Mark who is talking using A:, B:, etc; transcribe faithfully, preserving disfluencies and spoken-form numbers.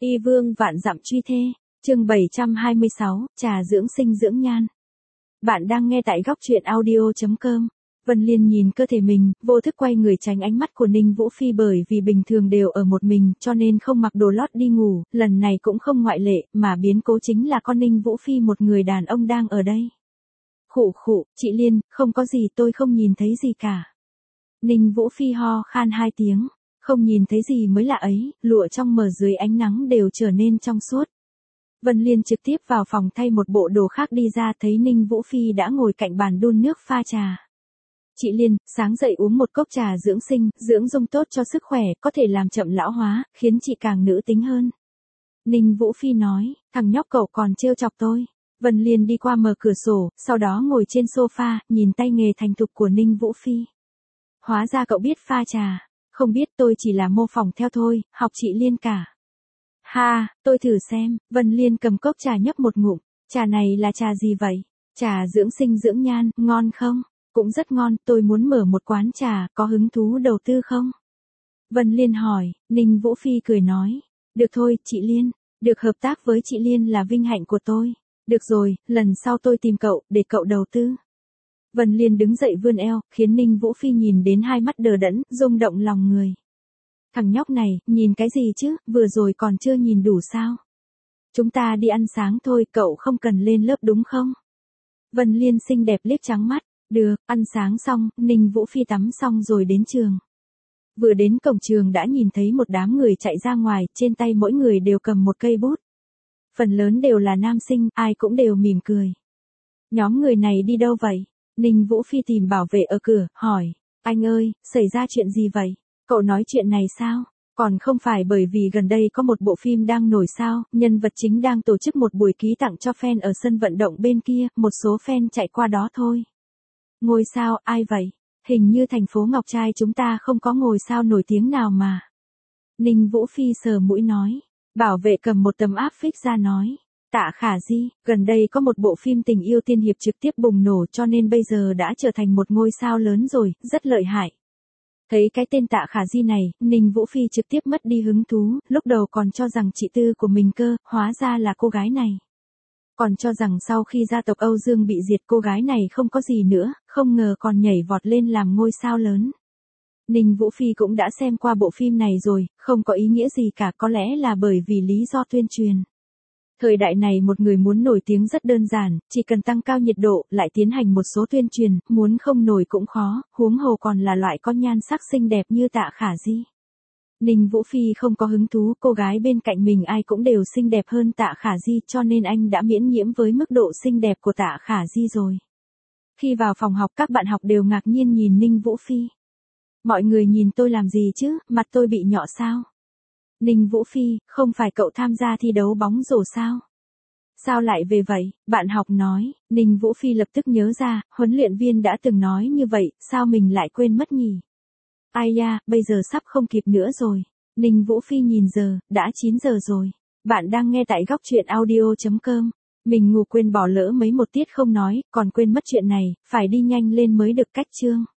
A: Y vương vạn dặm truy thê, chương bảy trăm hai mươi sáu, trà dưỡng sinh dưỡng nhan. Bạn đang nghe tại góc truyện audio chấm com. Vân Liên nhìn cơ thể mình, vô thức quay người tránh ánh mắt của Ninh Vũ Phi bởi vì bình thường đều ở một mình cho nên không mặc đồ lót đi ngủ, lần này cũng không ngoại lệ, mà biến cố chính là con Ninh Vũ Phi một người đàn ông đang ở đây. Khụ khụ, chị Liên, không có gì, tôi không nhìn thấy gì cả. Ninh Vũ Phi ho khan hai tiếng, không nhìn thấy gì mới lạ ấy, lụa trong mờ dưới ánh nắng đều trở nên trong suốt. Vân Liên trực tiếp vào phòng thay một bộ đồ khác đi ra, thấy Ninh Vũ Phi đã ngồi cạnh bàn đun nước pha trà. Chị Liên, sáng dậy uống một cốc trà dưỡng sinh, dưỡng dung tốt cho sức khỏe, có thể làm chậm lão hóa, khiến chị càng nữ tính hơn. Ninh Vũ Phi nói, thằng nhóc cậu còn trêu chọc tôi. Vân Liên đi qua mở cửa sổ, sau đó ngồi trên sofa, nhìn tay nghề thành thục của Ninh Vũ Phi. Hóa ra cậu biết pha trà. Không biết, tôi chỉ là mô phỏng theo thôi, học chị Liên cả. Ha, tôi thử xem. Vân Liên cầm cốc trà nhấp một ngụm. Trà này là trà gì vậy? Trà dưỡng sinh dưỡng nhan, ngon không? Cũng rất ngon, tôi muốn mở một quán trà, có hứng thú đầu tư không? Vân Liên hỏi. Ninh Vũ Phi cười nói. Được thôi, chị Liên. Được hợp tác với chị Liên là vinh hạnh của tôi. Được rồi, lần sau tôi tìm cậu, để cậu đầu tư. Vân Liên đứng dậy vươn eo, khiến Ninh Vũ Phi nhìn đến hai mắt đờ đẫn, rung động lòng người. Thằng nhóc này, nhìn cái gì chứ, vừa rồi còn chưa nhìn đủ sao? Chúng ta đi ăn sáng thôi, cậu không cần lên lớp đúng không? Vân Liên xinh đẹp liếc trắng mắt. Được, ăn sáng xong, Ninh Vũ Phi tắm xong rồi đến trường. Vừa đến cổng trường đã nhìn thấy một đám người chạy ra ngoài, trên tay mỗi người đều cầm một cây bút. Phần lớn đều là nam sinh, ai cũng đều mỉm cười. Nhóm người này đi đâu vậy? Ninh Vũ Phi tìm bảo vệ ở cửa, hỏi. Anh ơi, xảy ra chuyện gì vậy? Cậu nói chuyện này sao? Còn không phải bởi vì gần đây có một bộ phim đang nổi sao, nhân vật chính đang tổ chức một buổi ký tặng cho fan ở sân vận động bên kia, một số fan chạy qua đó thôi. Ngôi sao, ai vậy? Hình như thành phố Ngọc Trai chúng ta không có ngôi sao nổi tiếng nào mà. Ninh Vũ Phi sờ mũi nói. Bảo vệ cầm một tấm áp phích ra nói. Tạ Khả Di, gần đây có một bộ phim tình yêu tiên hiệp trực tiếp bùng nổ cho nên bây giờ đã trở thành một ngôi sao lớn rồi, rất lợi hại. Thấy cái tên Tạ Khả Di này, Ninh Vũ Phi trực tiếp mất đi hứng thú, lúc đầu còn cho rằng chị tư của mình cơ, hóa ra là cô gái này. Còn cho rằng sau khi gia tộc Âu Dương bị diệt cô gái này không có gì nữa, không ngờ còn nhảy vọt lên làm ngôi sao lớn. Ninh Vũ Phi cũng đã xem qua bộ phim này rồi, không có ý nghĩa gì cả, có lẽ là bởi vì lý do tuyên truyền. Thời đại này một người muốn nổi tiếng rất đơn giản, chỉ cần tăng cao nhiệt độ, lại tiến hành một số tuyên truyền, muốn không nổi cũng khó, huống hồ còn là loại có nhan sắc xinh đẹp như Tạ Khả Di. Ninh Vũ Phi không có hứng thú, cô gái bên cạnh mình ai cũng đều xinh đẹp hơn Tạ Khả Di cho nên anh đã miễn nhiễm với mức độ xinh đẹp của Tạ Khả Di rồi. Khi vào phòng học các bạn học đều ngạc nhiên nhìn Ninh Vũ Phi. Mọi người nhìn tôi làm gì chứ, mặt tôi bị nhọ sao? Ninh Vũ Phi, không phải cậu tham gia thi đấu bóng rổ sao? Sao lại về vậy? Bạn học nói. Ninh Vũ Phi lập tức nhớ ra, huấn luyện viên đã từng nói như vậy, sao mình lại quên mất nhỉ? Ai da, bây giờ sắp không kịp nữa rồi. Ninh Vũ Phi nhìn giờ, đã chín giờ rồi. Bạn đang nghe tại góc truyện audio chấm com. Mình ngủ quên bỏ lỡ mấy một tiết không nói, còn quên mất chuyện này, phải đi nhanh lên mới được cách chương.